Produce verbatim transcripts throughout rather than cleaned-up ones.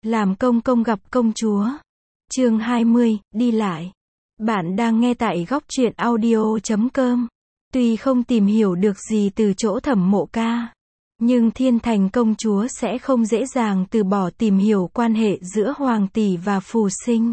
Làm công công gặp công chúa. Chương hai mươi, đi lại. Bạn đang nghe tại góc truyện audio chấm com. Tuy không tìm hiểu được gì từ chỗ Thẩm Mộ Ca, nhưng Thiên Thành công chúa sẽ không dễ dàng từ bỏ tìm hiểu quan hệ giữa Hoàng tỷ và Phù Sinh.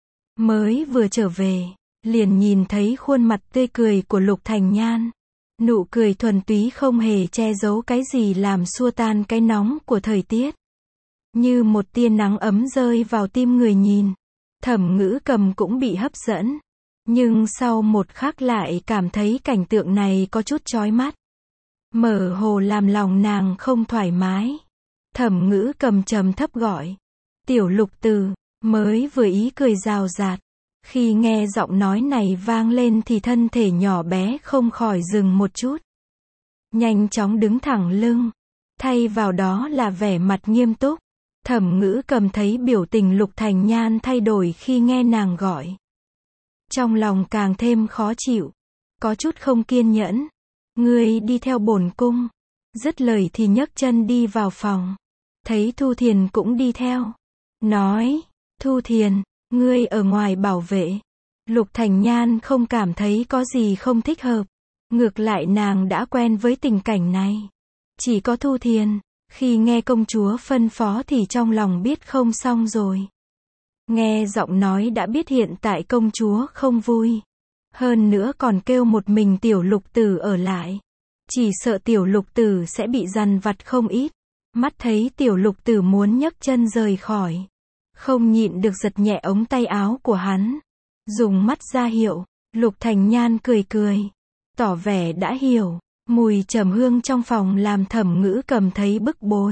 Mới vừa trở về, liền nhìn thấy khuôn mặt tươi cười của Lục Thành Nhan. Nụ cười thuần túy không hề che giấu cái gì làm xua tan cái nóng của thời tiết. Như một tia nắng ấm rơi vào tim người nhìn. Thẩm Ngữ Cầm cũng bị hấp dẫn. Nhưng sau một khắc lại cảm thấy cảnh tượng này có chút chói mắt. Mở hồ làm lòng nàng không thoải mái. Thẩm Ngữ Cầm trầm thấp gọi. Tiểu Lục Từ, mới vừa ý cười rào rạt. Khi nghe giọng nói này vang lên thì thân thể nhỏ bé không khỏi dừng một chút. Nhanh chóng đứng thẳng lưng. Thay vào đó là vẻ mặt nghiêm túc. Thẩm Ngữ Cầm thấy biểu tình Lục Thành Nhan thay đổi khi nghe nàng gọi. Trong lòng càng thêm khó chịu. Có chút không kiên nhẫn. Ngươi đi theo bổn cung. Dứt lời thì nhấc chân đi vào phòng. Thấy Thu Thiền cũng đi theo. Nói, Thu Thiền, ngươi ở ngoài bảo vệ. Lục Thành Nhan không cảm thấy có gì không thích hợp. Ngược lại nàng đã quen với tình cảnh này. Chỉ có Thu Thiền, khi nghe công chúa phân phó thì trong lòng biết không xong rồi. Nghe giọng nói đã biết hiện tại công chúa không vui. Hơn nữa còn kêu một mình Tiểu Lục Tử ở lại. Chỉ sợ Tiểu Lục Tử sẽ bị dằn vặt không ít. Mắt thấy Tiểu Lục Tử muốn nhấc chân rời khỏi. Không nhịn được giật nhẹ ống tay áo của hắn. Dùng mắt ra hiệu. Lục Thành Nhan cười cười. Tỏ vẻ đã hiểu. Mùi trầm hương trong phòng làm Thẩm Ngữ Cầm thấy bức bối.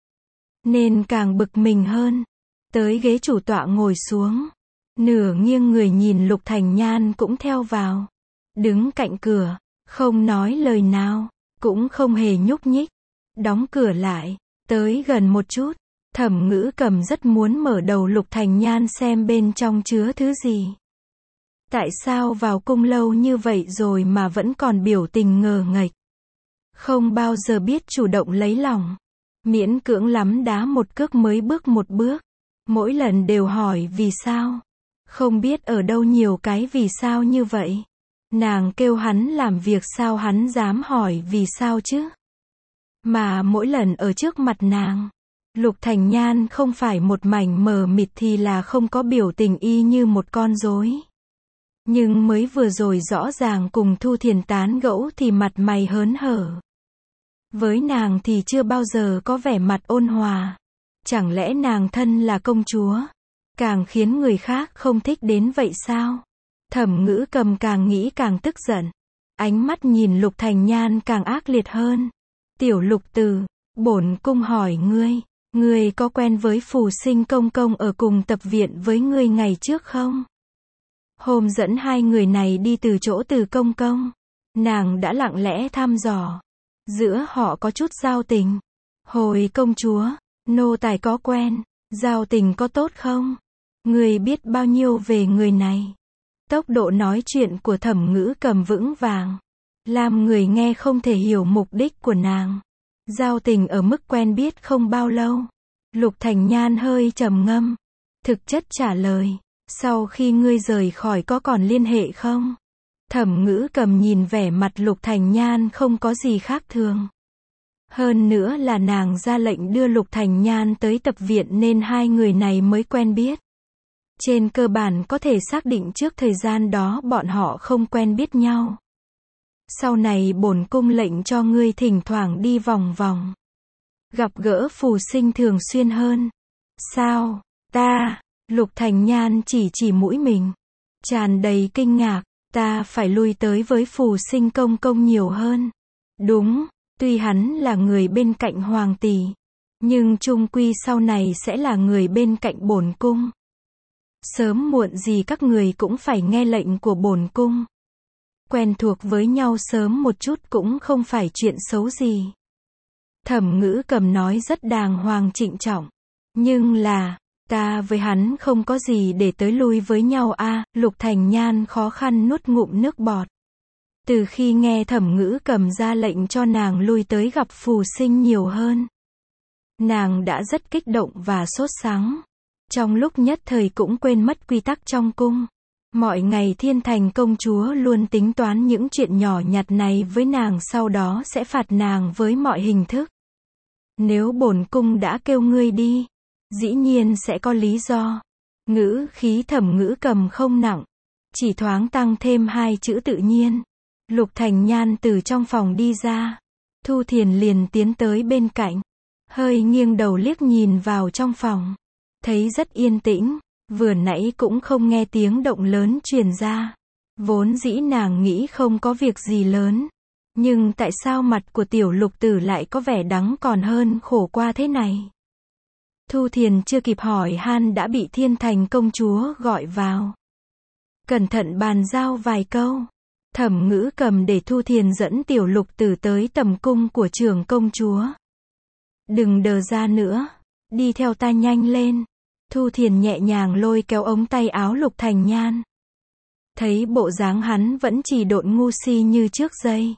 Nên càng bực mình hơn. Tới ghế chủ tọa ngồi xuống. Nửa nghiêng người nhìn Lục Thành Nhan cũng theo vào. Đứng cạnh cửa. Không nói lời nào. Cũng không hề nhúc nhích. Đóng cửa lại. Tới gần một chút. Thẩm Ngữ Cầm rất muốn mở đầu Lục Thành Nhan xem bên trong chứa thứ gì. Tại sao vào cung lâu như vậy rồi mà vẫn còn biểu tình ngờ nghệch. Không bao giờ biết chủ động lấy lòng. Miễn cưỡng lắm đá một cước mới bước một bước. Mỗi lần đều hỏi vì sao. Không biết ở đâu nhiều cái vì sao như vậy. Nàng kêu hắn làm việc sao hắn dám hỏi vì sao chứ. Mà mỗi lần ở trước mặt nàng, Lục Thành Nhan không phải một mảnh mờ mịt thì là không có biểu tình y như một con rối. Nhưng mới vừa rồi rõ ràng cùng Thu Thiền tán gẫu thì mặt mày hớn hở. Với nàng thì chưa bao giờ có vẻ mặt ôn hòa. Chẳng lẽ nàng thân là công chúa, càng khiến người khác không thích đến vậy sao? Thẩm Ngữ Cầm càng nghĩ càng tức giận. Ánh mắt nhìn Lục Thành Nhan càng ác liệt hơn. Tiểu Lục Từ, bổn cung hỏi ngươi, ngươi có quen với Phù Sinh công công ở cùng tập viện với ngươi ngày trước không? Hôm dẫn hai người này đi từ chỗ Từ công công, nàng đã lặng lẽ thăm dò. Giữa họ có chút giao tình. Hồi công chúa, nô tài có quen, giao tình có tốt không? Người biết bao nhiêu về người này? Tốc độ nói chuyện của Thẩm Ngữ Cầm vững vàng, làm người nghe không thể hiểu mục đích của nàng. Giao tình ở mức quen biết không bao lâu. Lục Thành Nhan hơi trầm ngâm. Thực chất trả lời, sau khi ngươi rời khỏi có còn liên hệ không? Thẩm Ngữ Cầm nhìn vẻ mặt Lục Thành Nhan không có gì khác thường. Hơn nữa là nàng ra lệnh đưa Lục Thành Nhan tới tập viện nên hai người này mới quen biết. Trên cơ bản có thể xác định trước thời gian đó bọn họ không quen biết nhau. Sau này bổn cung lệnh cho ngươi thỉnh thoảng đi vòng vòng. Gặp gỡ Phù Sinh thường xuyên hơn. Sao? Ta? Lục Thành Nhan chỉ chỉ mũi mình. Tràn đầy kinh ngạc. Ta phải lui tới với Phù Sinh công công nhiều hơn. Đúng, tuy hắn là người bên cạnh Hoàng tỷ, nhưng chung quy sau này sẽ là người bên cạnh bổn cung. Sớm muộn gì các người cũng phải nghe lệnh của bổn cung. Quen thuộc với nhau sớm một chút cũng không phải chuyện xấu gì. Thẩm Ngữ Cầm nói rất đàng hoàng trịnh trọng. Nhưng là, ta với hắn không có gì để tới lui với nhau a. À, Lục Thành Nhan khó khăn nuốt ngụm nước bọt. Từ khi nghe Thẩm Ngữ Cầm ra lệnh cho nàng lui tới gặp Phù Sinh nhiều hơn, Nàng đã rất kích động và sốt sắng. Trong lúc nhất thời cũng quên mất quy tắc trong cung. Mọi ngày Thiên Thành công chúa luôn tính toán những chuyện nhỏ nhặt này với nàng, sau đó sẽ phạt nàng với mọi hình thức. Nếu bổn cung đã kêu ngươi đi, dĩ nhiên sẽ có lý do. Ngữ khí Thẩm Ngữ Cầm không nặng, chỉ thoáng tăng thêm hai chữ tự nhiên. Lục Thành Nhan từ trong phòng đi ra. Thu Thiền liền tiến tới bên cạnh, hơi nghiêng đầu liếc nhìn vào trong phòng. Thấy rất yên tĩnh, vừa nãy cũng không nghe tiếng động lớn truyền ra. Vốn dĩ nàng nghĩ không có việc gì lớn. Nhưng tại sao mặt của tiểu lục tử lại có vẻ đắng còn hơn khổ qua thế này? Thu Thiền chưa kịp hỏi han đã bị Thiên Thành công chúa gọi vào. Cẩn thận bàn giao vài câu. Thẩm Ngữ Cầm để Thu Thiền dẫn tiểu lục tử tới tầm cung của trưởng công chúa. Đừng đờ ra nữa, đi theo ta nhanh lên. Thu Thiền nhẹ nhàng lôi kéo ống tay áo Lục Thành Nhan. Thấy bộ dáng hắn vẫn chỉ độn ngu si như trước đây.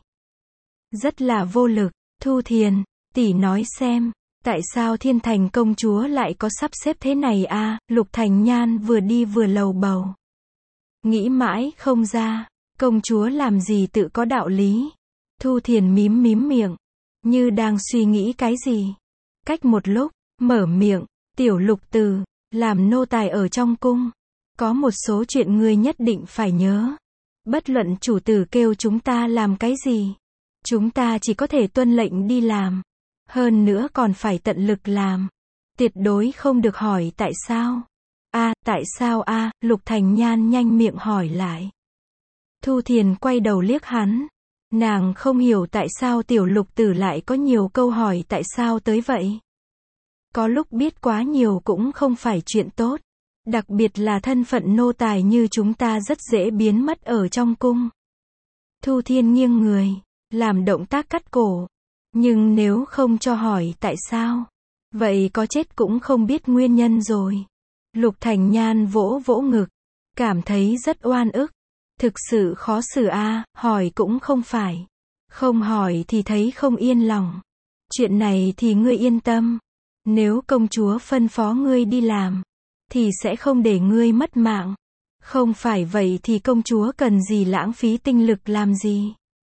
Rất là vô lực. Thu Thiền, tỷ nói xem, tại sao Thiên Thành công chúa lại có sắp xếp thế này a? Lục Thành Nhan vừa đi vừa lầu bầu. Nghĩ mãi không ra, công chúa làm gì tự có đạo lý. Thu Thiền mím mím miệng, như đang suy nghĩ cái gì. Cách một lúc, mở miệng, tiểu lục tử, làm nô tài ở trong cung. Có một số chuyện ngươi nhất định phải nhớ. Bất luận chủ tử kêu chúng ta làm cái gì, chúng ta chỉ có thể tuân lệnh đi làm. Hơn nữa còn phải tận lực làm. Tuyệt đối không được hỏi tại sao. A, tại sao a? Lục Thành Nhan nhanh miệng hỏi lại. Thu Thiền quay đầu liếc hắn. Nàng không hiểu tại sao tiểu lục tử lại có nhiều câu hỏi tại sao tới vậy. Có lúc biết quá nhiều cũng không phải chuyện tốt. Đặc biệt là thân phận nô tài như chúng ta rất dễ biến mất ở trong cung. Thu Thiên nghiêng người, làm động tác cắt cổ. Nhưng nếu không cho hỏi tại sao, vậy có chết cũng không biết nguyên nhân rồi. Lục Thành Nhan vỗ vỗ ngực, cảm thấy rất oan ức. Thực sự khó xử a, hỏi cũng không phải. Không hỏi thì thấy không yên lòng. Chuyện này thì ngươi yên tâm. Nếu công chúa phân phó ngươi đi làm, thì sẽ không để ngươi mất mạng. Không phải vậy thì công chúa cần gì lãng phí tinh lực làm gì.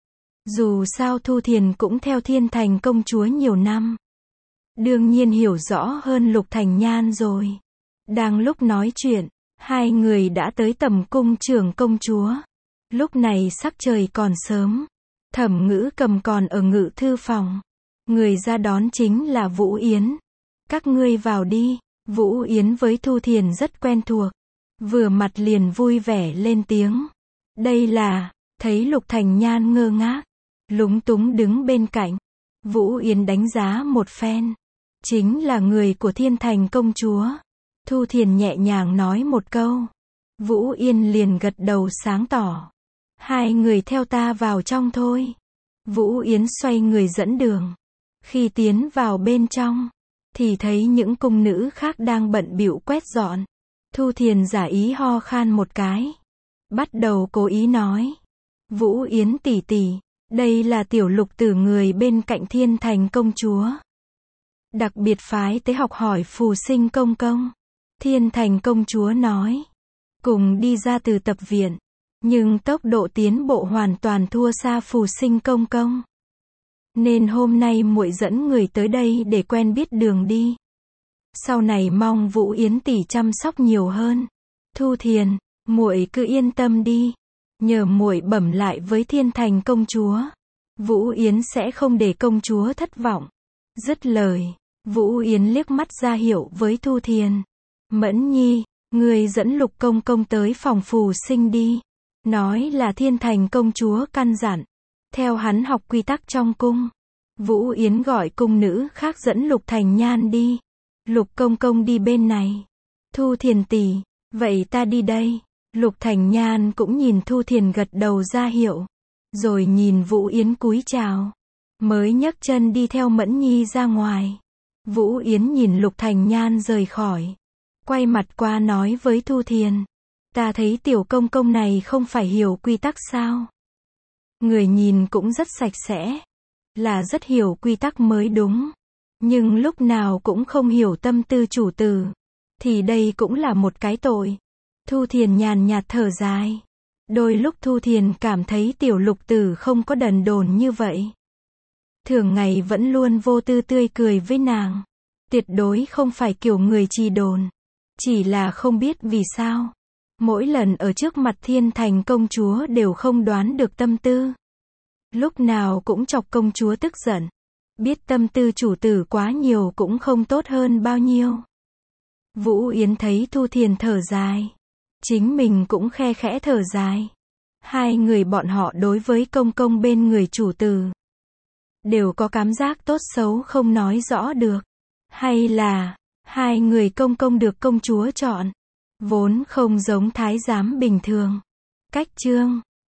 Dù sao Thu Thiền cũng theo Thiên Thành công chúa nhiều năm. Đương nhiên hiểu rõ hơn Lục Thành Nhan rồi. Đang lúc nói chuyện, hai người đã tới tầm cung trưởng công chúa. Lúc này sắc trời còn sớm. Thẩm Ngữ Cầm còn ở ngự thư phòng. Người ra đón chính là Vũ Yến. Các ngươi vào đi. Vũ Yến với Thu Thiền rất quen thuộc. Vừa mặt liền vui vẻ lên tiếng. Đây là, thấy Lục Thành Nhan ngơ ngác, lúng túng đứng bên cạnh. Vũ Yến đánh giá một phen. Chính là người của Thiên Thành công chúa. Thu Thiền nhẹ nhàng nói một câu. Vũ Yên liền gật đầu sáng tỏ. Hai người theo ta vào trong thôi. Vũ Yến xoay người dẫn đường. Khi tiến vào bên trong, thì thấy những cung nữ khác đang bận bịu quét dọn. Thu Thiền giả ý ho khan một cái. Bắt đầu cố ý nói. Vũ Yến tỷ tỷ, đây là tiểu lục tử người bên cạnh Thiên Thành công chúa. Đặc biệt phái tới học hỏi Phù Sinh công công. Thiên Thành công chúa nói. Cùng đi ra từ tập viện. Nhưng tốc độ tiến bộ hoàn toàn thua xa Phù Sinh công công. Nên hôm nay muội dẫn người tới đây để quen biết đường đi. Sau này mong Vũ Yến tỷ chăm sóc nhiều hơn. Thu Thiền, muội cứ yên tâm đi. Nhờ muội bẩm lại với Thiên Thành công chúa. Vũ Yến sẽ không để công chúa thất vọng. Dứt lời, Vũ Yến liếc mắt ra hiệu với Thu Thiền. Mẫn Nhi, người dẫn Lục công công tới phòng Phù Sinh đi. Nói là Thiên Thành công chúa căn dặn. Theo hắn học quy tắc trong cung. Vũ Yến gọi cung nữ khác dẫn Lục Thành Nhan đi. Lục công công đi bên này. Thu Thiền tỷ, vậy ta đi đây. Lục Thành Nhan cũng nhìn Thu Thiền gật đầu ra hiệu. Rồi nhìn Vũ Yến cúi chào. Mới nhấc chân đi theo Mẫn Nhi ra ngoài. Vũ Yến nhìn Lục Thành Nhan rời khỏi. Quay mặt qua nói với Thu Thiền. Ta thấy tiểu công công này không phải hiểu quy tắc sao. Người nhìn cũng rất sạch sẽ. Là rất hiểu quy tắc mới đúng. nhưng lúc nào cũng không hiểu tâm tư chủ tử, thì đây cũng là một cái tội. Thu Thiền nhàn nhạt thở dài. Đôi lúc Thu Thiền cảm thấy tiểu lục tử không có đần độn như vậy. Thường ngày vẫn luôn vô tư tươi cười với nàng. Tuyệt đối không phải kiểu người trì độn. Chỉ là không biết vì sao. Mỗi lần ở trước mặt Thiên Thành công chúa đều không đoán được tâm tư. Lúc nào cũng chọc công chúa tức giận. Biết tâm tư chủ tử quá nhiều cũng không tốt hơn bao nhiêu. Vũ Yến thấy Thu Thiền thở dài. Chính mình cũng khe khẽ thở dài. Hai người bọn họ đối với công công bên người chủ tử đều có cảm giác tốt xấu không nói rõ được. Hay là, hai người công công được công chúa chọn. Vốn không giống thái giám bình thường. Cách chương